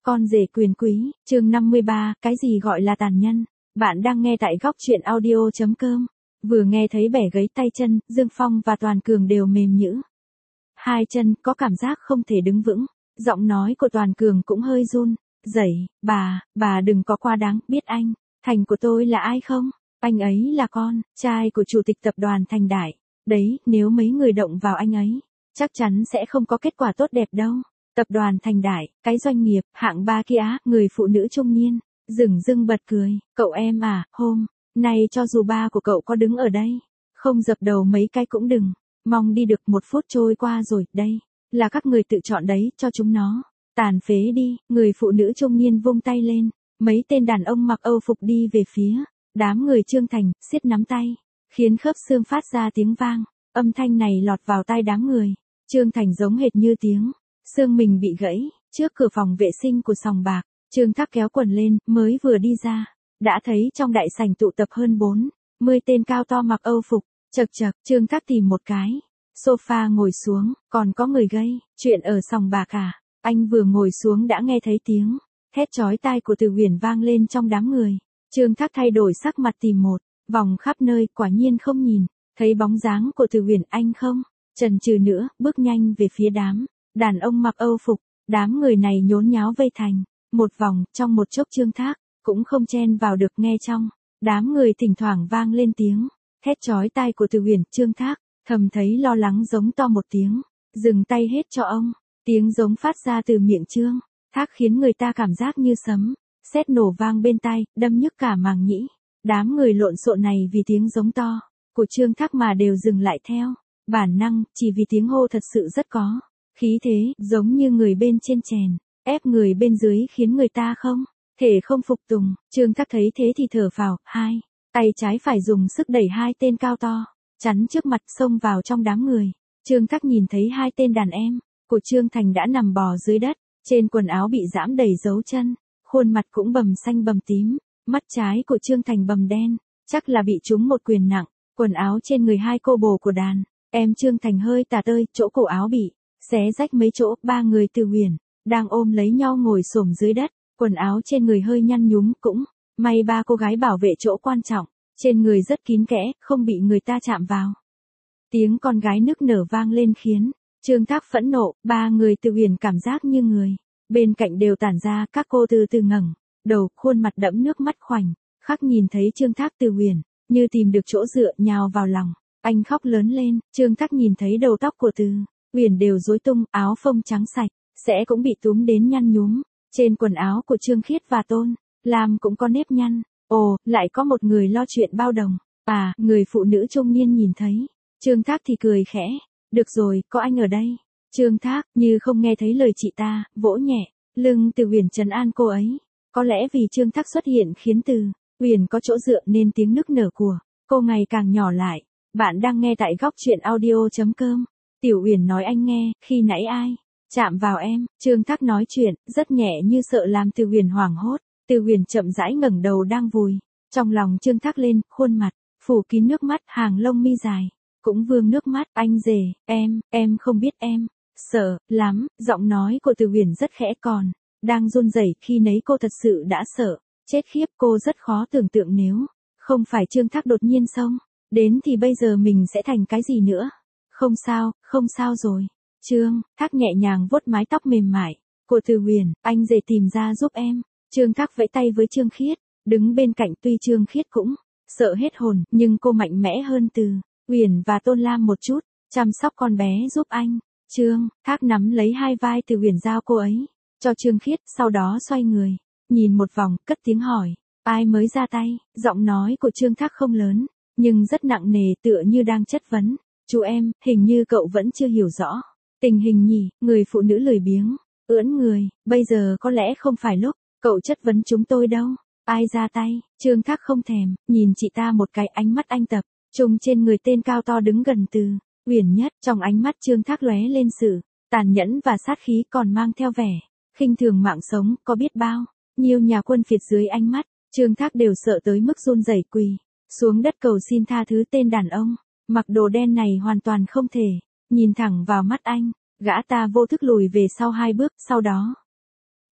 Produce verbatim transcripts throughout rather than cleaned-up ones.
Con rể quyền quý, chương năm mươi ba, cái gì gọi là tàn nhân? Bạn đang nghe tại góc truyện audio.com. Vừa nghe thấy bẻ gãy tay chân, Dương Phong và Toàn Cường đều mềm nhũn. Hai chân có cảm giác không thể đứng vững, giọng nói của Toàn Cường cũng hơi run, rẩy, bà, bà đừng có quá đáng, biết anh, Thành của tôi là ai không? Anh ấy là con, trai của chủ tịch tập đoàn Thành Đại. Đấy, nếu mấy người động vào anh ấy, chắc chắn sẽ không có kết quả tốt đẹp đâu. Tập đoàn Thành Đại, cái doanh nghiệp, hạng ba kia, người phụ nữ trung niên, dửng dưng bật cười, cậu em à, hôm nay cho dù ba của cậu có đứng ở đây, không dập đầu mấy cái cũng đừng, mong đi được một phút trôi qua rồi, đây, là các người tự chọn đấy, cho chúng nó, tàn phế đi, người phụ nữ trung niên vung tay lên, mấy tên đàn ông mặc Âu phục đi về phía, đám người Trương Thành, siết nắm tay, khiến khớp xương phát ra tiếng vang, âm thanh này lọt vào tai đám người, Trương Thành giống hệt như tiếng xương mình bị gãy, trước cửa phòng vệ sinh của sòng bạc, Trương Thác kéo quần lên, mới vừa đi ra, đã thấy trong đại sảnh tụ tập hơn bốn mươi tên cao to mặc Âu phục, chật chật, Trương Thác tìm một cái sofa ngồi xuống, còn có người gây chuyện ở sòng bạc à? Anh vừa ngồi xuống đã nghe thấy tiếng thét chói tai của Từ Huyền vang lên trong đám người. Trương Thác thay đổi sắc mặt tìm một vòng khắp nơi, quả nhiên không nhìn thấy bóng dáng của Từ Huyền. Anh không chần chừ nữa, bước nhanh về phía đám đàn ông mặc Âu phục, đám người này nhốn nháo vây thành một vòng, trong một chốc Trương Thác cũng không chen vào được, nghe trong đám người thỉnh thoảng vang lên tiếng thét chói tai của Từ Huyền. Trương Thác thầm thấy lo lắng, giống to một tiếng, dừng tay hết cho ông. Tiếng giống phát ra từ miệng Trương Thác khiến người ta cảm giác như sấm sét nổ vang bên tai, đâm nhức cả màng nhĩ. Đám người lộn xộn này vì tiếng giống to của Trương Thác mà đều dừng lại theo bản năng, chỉ vì tiếng hô thật sự rất có khí thế, giống như người bên trên chèn ép người bên dưới, khiến người ta không thể không phục tùng. Trương Thác thấy thế thì thở phào, hai tay trái phải dùng sức đẩy hai tên cao to chắn trước mặt, xông vào trong đám người. Trương Thác nhìn thấy hai tên đàn em của Trương Thành đã nằm bò dưới đất, trên quần áo bị giãm đầy dấu chân, khuôn mặt cũng bầm xanh bầm tím, mắt trái của Trương Thành bầm đen, chắc là bị trúng một quyền nặng. Quần áo trên người hai cô bồ của đàn em Trương Thành hơi tả tơi, chỗ cổ áo bị xé rách mấy chỗ. Ba người Từ Huyền đang ôm lấy nhau ngồi xổm dưới đất, quần áo trên người hơi nhăn nhúm, cũng may ba cô gái bảo vệ chỗ quan trọng trên người rất kín kẽ, không bị người ta chạm vào. Tiếng con gái nức nở vang lên khiến Trương Thác phẫn nộ. Ba người Từ Huyền cảm giác như người bên cạnh đều tản ra. Các cô từ từ ngẩng đầu, khuôn mặt đẫm nước mắt, khoảnh khắc nhìn thấy Trương Thác, Từ Huyền như tìm được chỗ dựa, nhào vào lòng anh khóc lớn lên. Trương Thác nhìn thấy đầu tóc của Từ Huyền đều rối tung, áo phông trắng sạch sẽ cũng bị túm đến nhăn nhúm, trên quần áo của Trương Khiết và Tôn Lam cũng có nếp nhăn. Ồ, lại có một người lo chuyện bao đồng. À, người phụ nữ trung niên nhìn thấy Trương Thác thì cười khẽ, được rồi, có anh ở đây. Trương Thác như không nghe thấy lời chị ta, vỗ nhẹ lưng Từ Huyền trấn an cô ấy. Có lẽ vì Trương Thác xuất hiện khiến Từ Huyền có chỗ dựa nên tiếng nức nở của cô ngày càng nhỏ lại. Bạn đang nghe tại góc truyện audio.com. Tiểu Huyền nói, anh nghe, khi nãy ai chạm vào em? Trương Thác nói chuyện rất nhẹ như sợ làm Từ Huyền hoảng hốt. Từ Huyền chậm rãi ngẩng đầu đang vùi trong lòng Trương Thác lên, khuôn mặt phủ kín nước mắt, hàng lông mi dài cũng vương nước mắt. Anh rể, em, em không biết em sợ lắm. Giọng nói của Từ Huyền rất khẽ, còn đang run rẩy. Khi nấy cô thật sự đã sợ chết khiếp. Cô rất khó tưởng tượng nếu không phải Trương Thác đột nhiên xông đến thì bây giờ mình sẽ thành cái gì nữa. Không sao, không sao rồi. Trương Thác nhẹ nhàng vuốt mái tóc mềm mại của Từ Huyền. Anh rể tìm ra giúp em. Trương Thác vẫy tay với Trương Khiết đứng bên cạnh. Tuy Trương Khiết cũng sợ hết hồn, nhưng cô mạnh mẽ hơn Từ Huyền và Tôn Lam một chút, chăm sóc con bé giúp anh. Trương Thác nắm lấy hai vai Từ Huyền, giao cô ấy cho Trương Khiết, sau đó xoay người nhìn một vòng, cất tiếng hỏi, ai mới ra tay? Giọng nói của Trương Thác không lớn, nhưng rất nặng nề, tựa như đang chất vấn. Chú em, hình như cậu vẫn chưa hiểu rõ tình hình nhỉ? Người phụ nữ lười biếng ưỡn người, bây giờ có lẽ không phải lúc cậu chất vấn chúng tôi đâu. Ai ra tay? Trương Thác không thèm nhìn chị ta một cái, ánh mắt anh tập trung trên người tên cao to đứng gần Từ Huyền nhất. Trong ánh mắt Trương Thác lóe lên sự tàn nhẫn và sát khí, còn mang theo vẻ khinh thường mạng sống. Có biết bao nhiêu nhà quân phiệt dưới ánh mắt Trương Thác đều sợ tới mức run rẩy, quỳ xuống đất cầu xin tha thứ. Tên đàn ông mặc đồ đen này hoàn toàn không thể nhìn thẳng vào mắt anh. Gã ta vô thức lùi về sau hai bước, sau đó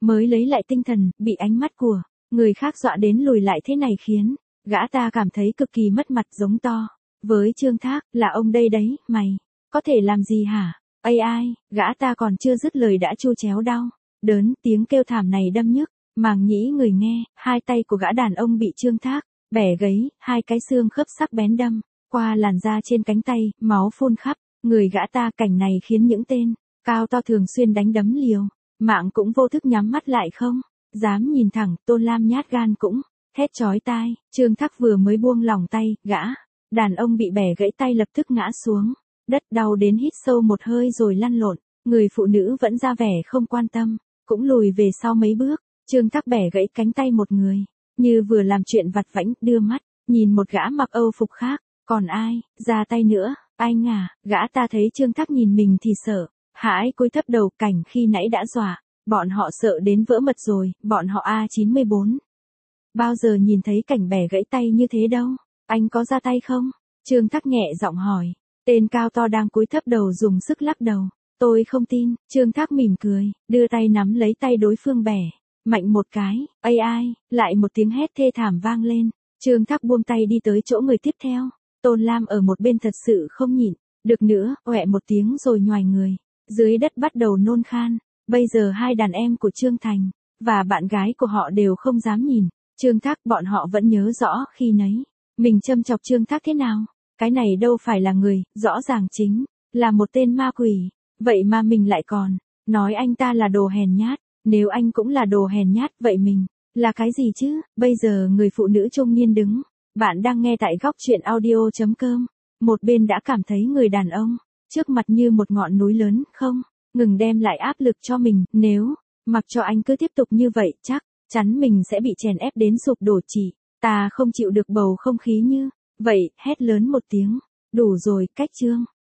mới lấy lại tinh thần, bị ánh mắt của người khác dọa đến lùi lại thế này khiến gã ta cảm thấy cực kỳ mất mặt, giống to với Trương Thác, là ông đây đấy, mày có thể làm gì hả? Ây ai, gã ta còn chưa dứt lời đã chu chéo đau đớn, tiếng kêu thảm này đâm nhức màng nhĩ người nghe. Hai tay của gã đàn ông bị Trương Thác bẻ gãy, hai cái xương khớp sắc bén đâm qua làn da trên cánh tay, máu phun khắp người gã ta. Cảnh này khiến những tên cao to thường xuyên đánh đấm liều mạng cũng vô thức nhắm mắt lại, không dám nhìn thẳng. Tôn Lam nhát gan cũng thét chói tai. Trương Thác vừa mới buông lỏng tay, gã đàn ông bị bẻ gãy tay lập tức ngã xuống đất, đau đến hít sâu một hơi rồi lăn lộn. Người phụ nữ vẫn ra vẻ không quan tâm, cũng lùi về sau mấy bước. Trương Thác bẻ gãy cánh tay một người, như vừa làm chuyện vặt vãnh, đưa mắt nhìn một gã mặc Âu phục khác. Còn ai ra tay nữa? Anh à? Gã ta thấy Trương Thác nhìn mình thì sợ hãi, cúi thấp đầu. Cảnh khi nãy đã dọa bọn họ sợ đến vỡ mật rồi. Bọn họ A chín mươi bốn bao giờ nhìn thấy cảnh bẻ gãy tay như thế đâu. Anh có ra tay không? Trương Thác nhẹ giọng hỏi. Tên cao to đang cúi thấp đầu dùng sức lắc đầu. Tôi không tin. Trương Thác mỉm cười, đưa tay nắm lấy tay đối phương bẻ mạnh một cái. Ây ai, lại một tiếng hét thê thảm vang lên. Trương Thác buông tay đi tới chỗ người tiếp theo. Tôn Lam ở một bên thật sự không nhịn được nữa, oẹ một tiếng rồi nhoài người dưới đất bắt đầu nôn khan. Bây giờ hai đàn em của Trương Thành và bạn gái của họ đều không dám nhìn Trương Thác. Bọn họ vẫn nhớ rõ khi nấy mình châm chọc Trương Thác thế nào. Cái này đâu phải là người, rõ ràng chính là một tên ma quỷ. Vậy mà mình lại còn nói anh ta là đồ hèn nhát. Nếu anh cũng là đồ hèn nhát, vậy mình là cái gì chứ? Bây giờ người phụ nữ trung niên đứng. Bạn đang nghe tại góc truyện audio.com. Một bên đã cảm thấy người đàn ông trước mặt như một ngọn núi lớn, không ngừng đem lại áp lực cho mình. Nếu mặc cho anh cứ tiếp tục như vậy, chắc chắn mình sẽ bị chèn ép đến sụp đổ. Chỉ ta không chịu được bầu không khí như vậy, hét lớn một tiếng. Đủ rồi, cách Trương